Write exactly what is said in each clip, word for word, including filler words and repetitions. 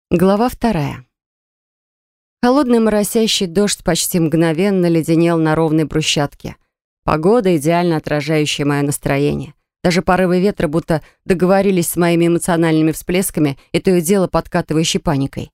Глава вторая. Холодный моросящий дождь почти мгновенно леденел на ровной брусчатке. Погода, идеально отражающая мое настроение. Даже порывы ветра будто договорились с моими эмоциональными всплесками и то и дело подкатывающей паникой.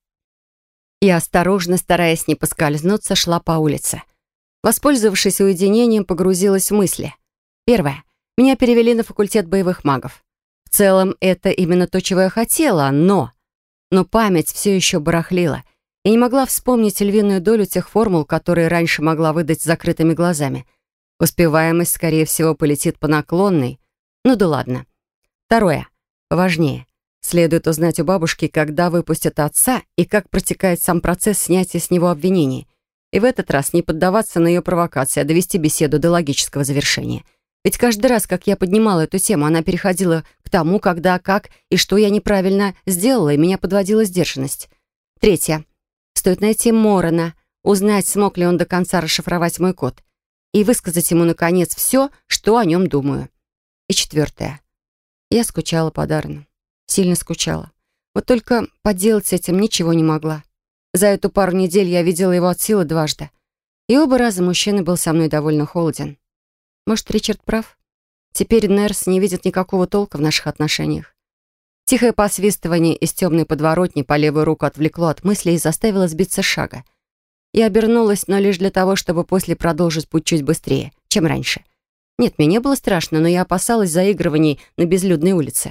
Я осторожно, стараясь не поскользнуться, шла по улице. Воспользовавшись уединением, погрузилась в мысли. Первое. Меня перевели на факультет боевых магов. В целом, это именно то, чего я хотела, но... Но память все еще барахлила и не могла вспомнить львиную долю тех формул, которые раньше могла выдать с закрытыми глазами. Успеваемость, скорее всего, полетит по наклонной. Ну да ладно. Второе. Поважнее. Следует узнать у бабушки, когда выпустят отца и как протекает сам процесс снятия с него обвинений. И в этот раз не поддаваться на ее провокации, а довести беседу до логического завершения. Ведь каждый раз, как я поднимала эту тему, она переходила к тому, когда, как и что я неправильно сделала, и меня подводила сдержанность. Третье. Стоит найти Морана, узнать, смог ли он до конца расшифровать мой код, и высказать ему, наконец, все, что о нем думаю. И четвертое. Я скучала по Даррену. Сильно скучала. Вот только поделать с этим ничего не могла. За эту пару недель я видела его от силы дважды. И оба раза мужчина был со мной довольно холоден. Может, Ричард прав? Теперь Нерс не видит никакого толка в наших отношениях. Тихое посвистывание из темной подворотни по левую руку отвлекло от мыслей и заставило сбиться с шага. Я обернулась, но лишь для того, чтобы после продолжить путь чуть быстрее, чем раньше. Нет, мне не было страшно, но я опасалась заигрываний на безлюдной улице.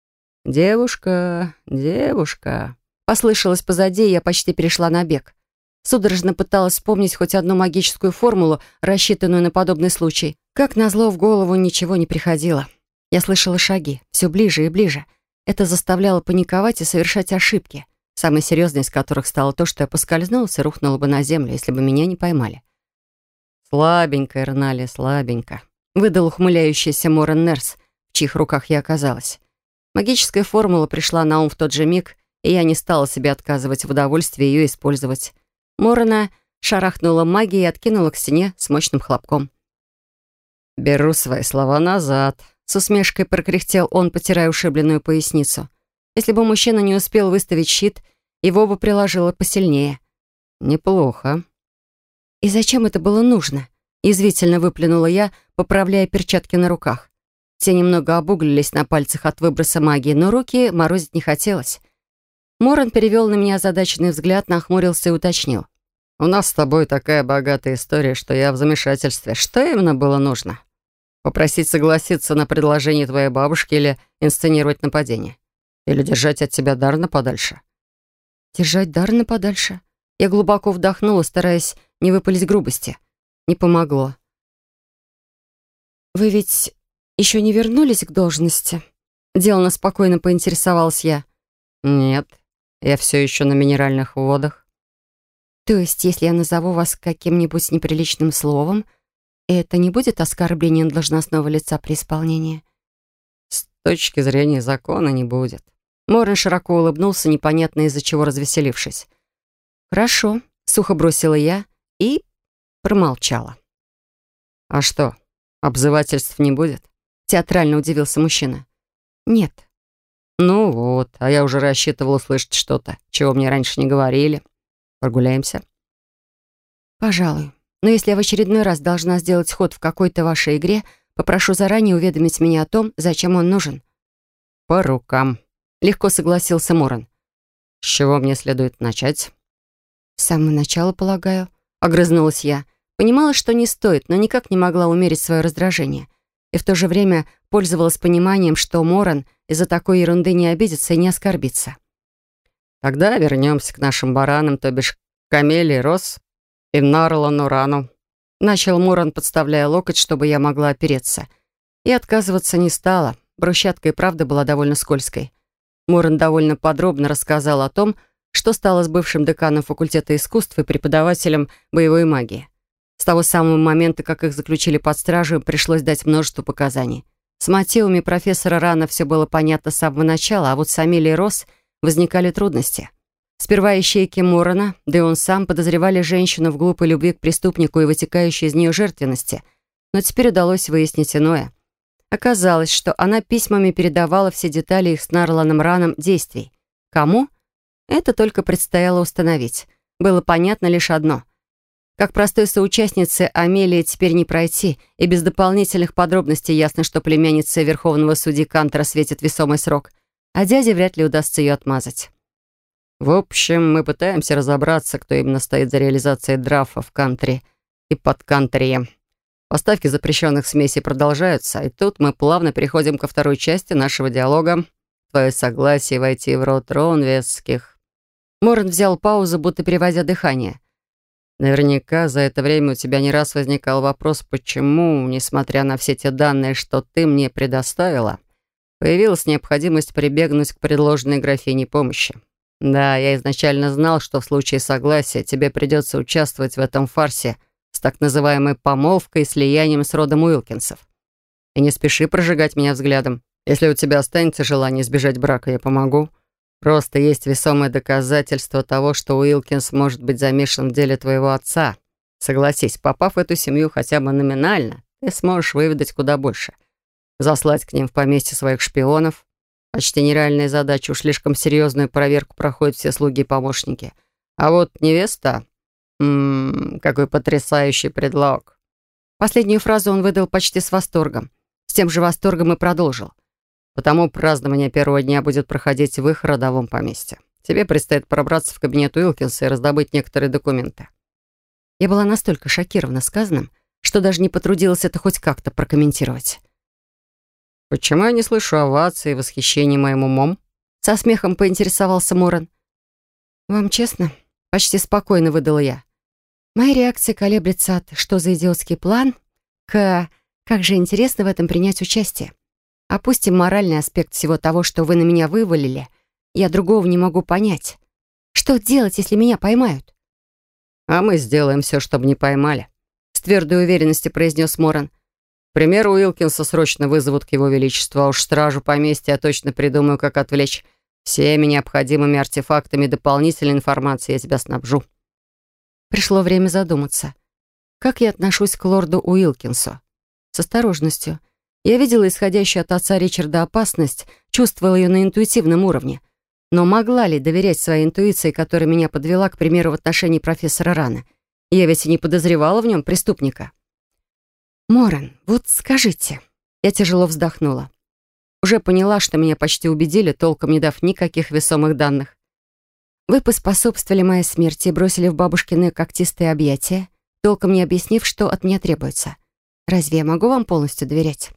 «Девушка, девушка», — послышалось позади, и я почти перешла на бег. Судорожно пыталась вспомнить хоть одну магическую формулу, рассчитанную на подобный случай. Как назло, в голову ничего не приходило. Я слышала шаги, все ближе и ближе. Это заставляло паниковать и совершать ошибки, самой серьезной из которых стало то, что я поскользнулась и рухнула бы на землю, если бы меня не поймали. «Слабенько, Эрналия, слабенько», — выдал ухмыляющийся Моран Нерс, в чьих руках я оказалась. Магическая формула пришла на ум в тот же миг, и я не стала себе отказывать в удовольствии ее использовать. Морана шарахнула магией и откинула к стене с мощным хлопком. «Беру свои слова назад», — с усмешкой прокряхтел он, потирая ушибленную поясницу. Если бы мужчина не успел выставить щит, его бы приложило посильнее. «Неплохо». «И зачем это было нужно?» — язвительно выплюнула я, поправляя перчатки на руках. Те немного обуглились на пальцах от выброса магии, но руки морозить не хотелось. Моран перевел на меня озадаченный взгляд, нахмурился и уточнил. «У нас с тобой такая богатая история, что я в замешательстве. Что именно было нужно? Попросить согласиться на предложение твоей бабушки или инсценировать нападение? Или держать от тебя Даррена подальше?» «Держать Даррена подальше?» Я глубоко вдохнула, стараясь не выпалить грубости. Не помогло. «Вы ведь еще не вернулись к должности?» Делано спокойно поинтересовалась я. «Нет, я все еще на минеральных водах». «То есть, если я назову вас каким-нибудь неприличным словом, это не будет оскорблением должностного лица при исполнении?» «С точки зрения закона не будет». Моран широко улыбнулся, непонятно из-за чего развеселившись. «Хорошо», — сухо бросила я и промолчала. «А что, обзывательств не будет?» — театрально удивился мужчина. «Нет». «Ну вот, а я уже рассчитывал услышать что-то, чего мне раньше не говорили. Прогуляемся?» «Пожалуй. Но если я в очередной раз должна сделать ход в какой-то вашей игре, попрошу заранее уведомить меня о том, зачем он нужен». «По рукам», — легко согласился Моран. «С чего мне следует начать?» «С самого начала, полагаю», — огрызнулась я. Понимала, что не стоит, но никак не могла умерить свое раздражение. И в то же время пользовалась пониманием, что Моран из-за такой ерунды не обидится и не оскорбится. «Тогда вернемся к нашим баранам, то бишь Камелии Рос и Нарлану Рану», — начал Моран, подставляя локоть, чтобы я могла опереться. И отказываться не стала. Брусчатка и правда была довольно скользкой. Моран довольно подробно рассказал о том, что стало с бывшим деканом факультета искусств и преподавателем боевой магии. С того самого момента, как их заключили под стражу, им пришлось дать множество показаний. С мотивами профессора Рана все было понятно с самого начала, а вот с Амелией Росс возникали трудности. Сперва ищейки Морана, да и он сам, подозревали женщину в глупой любви к преступнику и вытекающей из нее жертвенности. Но теперь удалось выяснить иное. Оказалось, что она письмами передавала все детали их с Нарланом Раном действий. Кому? Это только предстояло установить. Было понятно лишь одно. Как простой соучастнице Амелии теперь не пройти, и без дополнительных подробностей ясно, что племяннице верховного судьи Кантера светит весомый срок, а дяде вряд ли удастся ее отмазать. В общем, мы пытаемся разобраться, кто именно стоит за реализацией драфа в кантри и под кантрием. Поставки запрещенных смесей продолжаются, и тут мы плавно переходим ко второй части нашего диалога. Твое согласие войти в род Ронвесских. Моран взял паузу, будто переводя дыхание. Наверняка за это время у тебя не раз возникал вопрос, почему, несмотря на все те данные, что ты мне предоставила, появилась необходимость прибегнуть к предложенной графине помощи. Да, я изначально знал, что в случае согласия тебе придется участвовать в этом фарсе с так называемой помолвкой и слиянием с родом Уилкинсов. И не спеши прожигать меня взглядом. Если у тебя останется желание избежать брака, я помогу. Просто есть весомое доказательство того, что Уилкинс может быть замешан в деле твоего отца. Согласись, попав в эту семью хотя бы номинально, ты сможешь выведать куда больше. Заслать к ним в поместье своих шпионов. Почти нереальная задача, уж слишком серьезную проверку проходят все слуги и помощники. А вот невеста... Ммм, какой потрясающий предлог. Последнюю фразу он выдал почти с восторгом. С тем же восторгом и продолжил. Потому празднование первого дня будет проходить в их родовом поместье. Тебе предстоит пробраться в кабинет Уилкинса и раздобыть некоторые документы. Я была настолько шокирована сказанным, что даже не потрудилась это хоть как-то прокомментировать. «Почему я не слышу овации и восхищения моим умом?» Со смехом поинтересовался Моран. «Вам честно?» Почти спокойно выдала я. Моя реакция колеблется от «что за идиотский план» к «как же интересно в этом принять участие». Опустим моральный аспект всего того, что вы на меня вывалили. Я другого не могу понять. Что делать, если меня поймают? А мы сделаем все, чтобы не поймали, с твердой уверенностью произнес Моран. К примеру, Уилкинса срочно вызовут к его величеству, а уж стражу поместья я точно придумаю, как отвлечь. Всеми необходимыми артефактами и дополнительной информацией я тебя снабжу. Пришло время задуматься. Как я отношусь к лорду Уилкинсу? С осторожностью. Я видела исходящую от отца Ричарда опасность, чувствовала ее на интуитивном уровне. Но могла ли доверять своей интуиции, которая меня подвела, к примеру, в отношении профессора Рана? Я ведь и не подозревала в нем преступника. «Моран, вот скажите...» Я тяжело вздохнула. Уже поняла, что меня почти убедили, толком не дав никаких весомых данных. Вы поспособствовали моей смерти и бросили в бабушкины когтистые объятия, толком не объяснив, что от меня требуется. Разве я могу вам полностью доверять?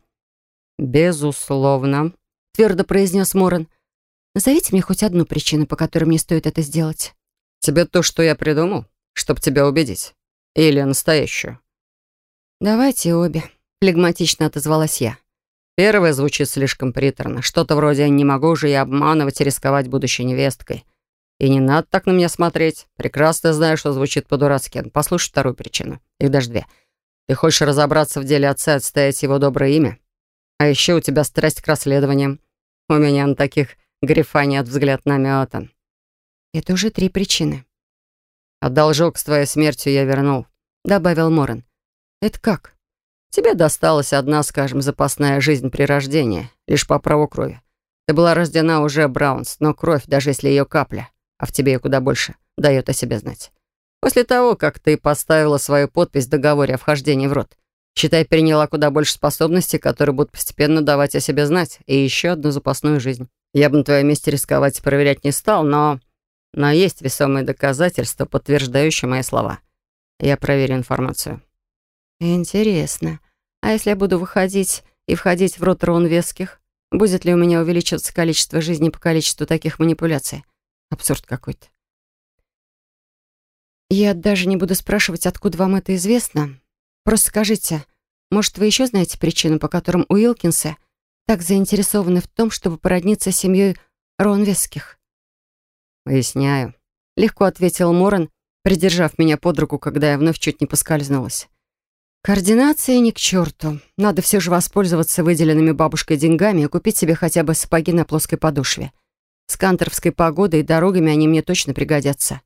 «Безусловно», — твердо произнес Моран. «Назовите мне хоть одну причину, по которой мне стоит это сделать». «Тебе то, что я придумал, чтобы тебя убедить? Или настоящую?» «Давайте обе», — флегматично отозвалась я. Первое звучит слишком приторно. Что-то вроде «не могу же я обманывать и рисковать будущей невесткой». И не надо так на меня смотреть. Прекрасно знаю, что звучит по-дурацки. Послушай вторую причину. Их даже две. Ты хочешь разобраться в деле отца и отстоять его доброе имя? А еще у тебя страсть к расследованиям. У меня на таких грифа нет, взгляд наметан. Это уже три причины. А должок с твоей смертью я вернул, добавил Моран. Это как? Тебе досталась одна, скажем, запасная жизнь при рождении, лишь по праву крови. Ты была рождена уже Браунс, но кровь, даже если ее капля, а в тебе ее куда больше, дает о себе знать. После того, как ты поставила свою подпись в договоре о вхождении в род, считай, переняла куда больше способностей, которые будут постепенно давать о себе знать, и еще одну запасную жизнь. Я бы на твоем месте рисковать и проверять не стал, но... Но есть весомые доказательства, подтверждающие мои слова. Я проверю информацию. Интересно. А если я буду выходить и входить в род Ронвесских, будет ли у меня увеличиваться количество жизней по количеству таких манипуляций? Абсурд какой-то. Я даже не буду спрашивать, откуда вам это известно. Просто скажите, может, вы еще знаете причину, по которым Уилкинсы так заинтересованы в том, чтобы породниться с семьей Ронвесских? «Выясняю», — легко ответил Моран, придержав меня под руку, когда я вновь чуть не поскользнулась. «Координация ни к черту. Надо все же воспользоваться выделенными бабушкой деньгами и купить себе хотя бы сапоги на плоской подошве. С канторовской погодой и дорогами они мне точно пригодятся.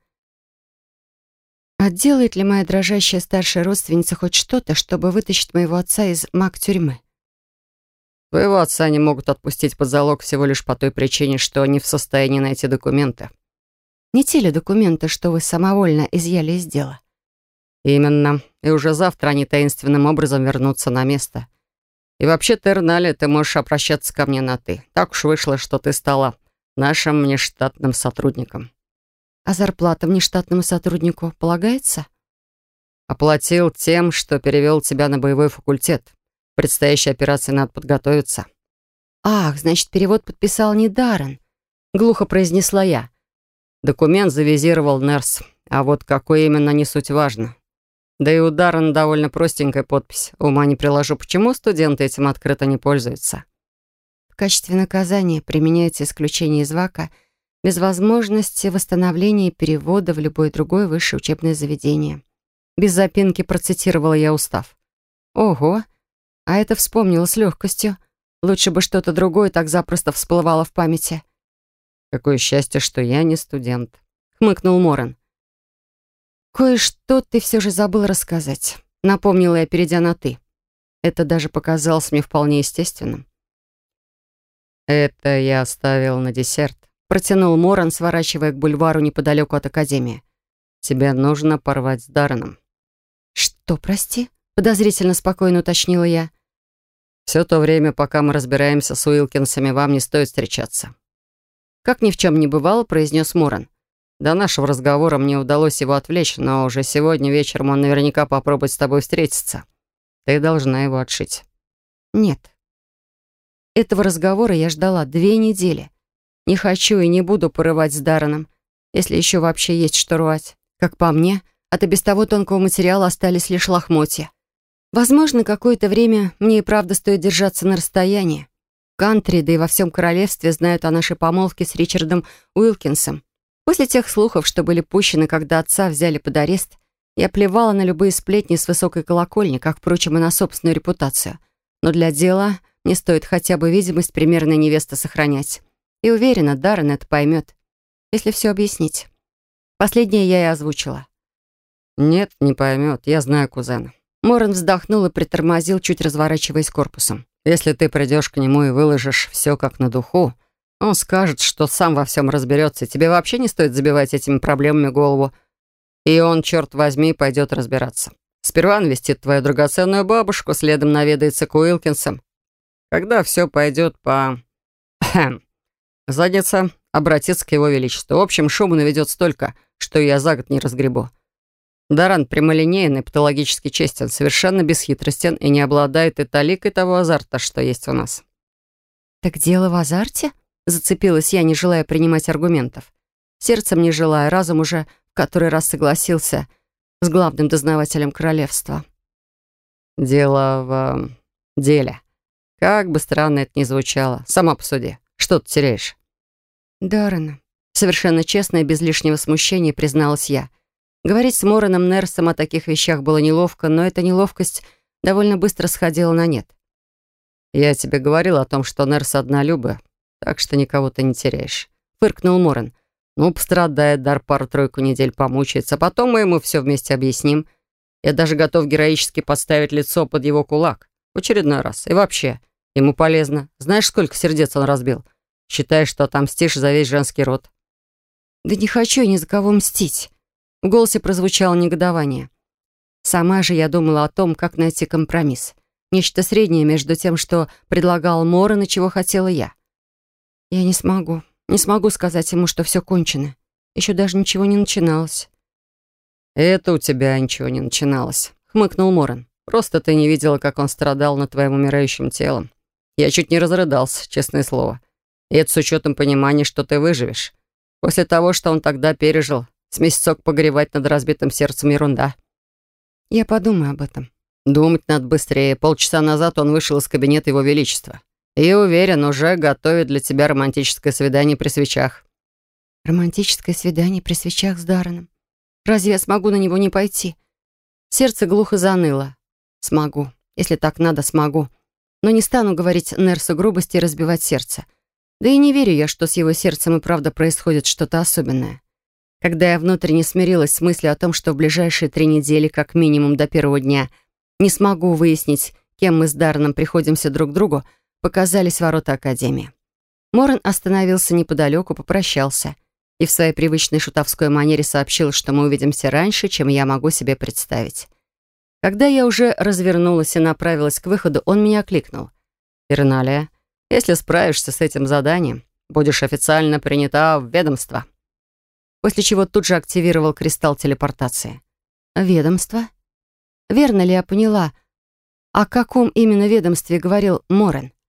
А делает ли моя дрожащая старшая родственница хоть что-то, чтобы вытащить моего отца из маг-тюрьмы?» «Твоего отца не могут отпустить под залог всего лишь по той причине, что они в состоянии найти документы. Не те ли документы, что вы самовольно изъяли из дела? Именно. И уже завтра они таинственным образом вернутся на место. И вообще, Тернали, ты можешь обращаться ко мне на «ты». Так уж вышло, что ты стала нашим внештатным сотрудником. А зарплата внештатному сотруднику полагается? Оплатил тем, что перевел тебя на боевой факультет. К предстоящей операции надо подготовиться. Ах, значит, перевод подписал не Даррен. Глухо произнесла я. Документ завизировал Нерс, а вот какой именно, не суть важно. Да и у Даррена довольно простенькая подпись. Ума не приложу, почему студенты этим открыто не пользуются. В качестве наказания применяется исключение из ВАКа без возможности восстановления и перевода в любое другое высшее учебное заведение. Без запинки процитировала я устав. Ого, а это вспомнила с легкостью. Лучше бы что-то другое так запросто всплывало в памяти. «Какое счастье, что я не студент», — хмыкнул Моран. «Кое-что ты все же забыл рассказать», — напомнила я, перейдя на «ты». Это даже показалось мне вполне естественным. «Это я оставил на десерт», — протянул Моран, сворачивая к бульвару неподалеку от Академии. «Тебе нужно порвать с Дарреном». «Что, прости?» — подозрительно спокойно уточнила я. «Все то время, пока мы разбираемся с Уилкинсами, вам не стоит встречаться». Как ни в чем не бывало, произнес Моран. До нашего разговора мне удалось его отвлечь, но уже сегодня вечером он наверняка попробует с тобой встретиться. Ты должна его отшить». «Нет. Этого разговора я ждала две недели. Не хочу и не буду порывать с Дарреном, если еще вообще есть что рвать. Как по мне, от и без того тонкого материала остались лишь лохмотья. Возможно, какое-то время мне и правда стоит держаться на расстоянии. В кантри, да и во всем королевстве знают о нашей помолвке с Ричардом Уилкинсом. После тех слухов, что были пущены, когда отца взяли под арест, я плевала на любые сплетни с высокой колокольни, как, впрочем, и на собственную репутацию. Но для дела мне стоит хотя бы видимость примерной невесты сохранять. И уверена, Даррен это поймет, если все объяснить. Последнее я и озвучила. «Нет, не поймет. Я знаю кузена». Моран вздохнул и притормозил, чуть разворачиваясь корпусом. «Если ты придешь к нему и выложишь все как на духу, он скажет, что сам во всем разберется, и тебе вообще не стоит забивать этими проблемами голову. И он, черт возьми, пойдет разбираться. Сперва навестит твою драгоценную бабушку, следом наведается к Уилкинсам. Когда все пойдет по... задница, обратится к его величеству. В общем, шуму наведет столько, что я за год не разгребу. Даррен прямолинейный, патологически честен, совершенно бесхитростен и не обладает и таликой того азарта, что есть у нас». «Так дело в азарте?» — зацепилась я, не желая принимать аргументов. Сердцем не желая, разум уже в который раз согласился с главным дознавателем королевства. «Дело в... деле. Как бы странно это ни звучало. Сама посуди. Что ты теряешь?» «Даррена». Совершенно честно и без лишнего смущения призналась я. Говорить с Мораном Нерсом о таких вещах было неловко, но эта неловкость довольно быстро сходила на нет. «Я тебе говорил о том, что Нерс однолюбы, так что никого ты не теряешь», — фыркнул Моран. «Ну, пострадает Дар пару-тройку недель, помучается, а потом мы ему все вместе объясним. Я даже готов героически подставить лицо под его кулак. В очередной раз. И вообще, ему полезно. Знаешь, сколько сердец он разбил? Считаешь, что отомстишь за весь женский род?» «Да не хочу я ни за кого мстить». В голосе прозвучало негодование. Сама же я думала о том, как найти компромисс. Нечто среднее между тем, что предлагал Моран и чего хотела я. Я не смогу, не смогу сказать ему, что все кончено. Еще даже ничего не начиналось. «Это у тебя ничего не начиналось», — хмыкнул Моран. «Просто ты не видела, как он страдал над твоим умирающим телом. Я чуть не разрыдался, честное слово. И это с учетом понимания, что ты выживешь. После того, что он тогда пережил, с месяцок погревать над разбитым сердцем — ерунда». «Я подумаю об этом». «Думать надо быстрее. Полчаса назад он вышел из кабинета Его Величества. И, уверен, уже готовит для тебя романтическое свидание при свечах». «Романтическое свидание при свечах с Дарреном? Разве я смогу на него не пойти?» Сердце глухо заныло. «Смогу. Если так надо, смогу. Но не стану говорить Нерсу грубости и разбивать сердце. Да и не верю я, что с его сердцем и правда происходит что-то особенное. Когда я внутренне смирилась с мыслью о том, что в ближайшие три недели, как минимум до первого дня, не смогу выяснить, кем мы с Дарреном приходимся друг к другу, показались ворота Академии. Моран остановился неподалеку, попрощался. и в своей привычной шутовской манере сообщил, что мы увидимся раньше, чем я могу себе представить. Когда я уже развернулась и направилась к выходу, он меня окликнул. «Перналия, если справишься с этим заданием, будешь официально принята в ведомство». После чего тут же активировал кристалл телепортации. «Ведомство? Верно ли я поняла, о каком именно ведомстве говорил Морен?»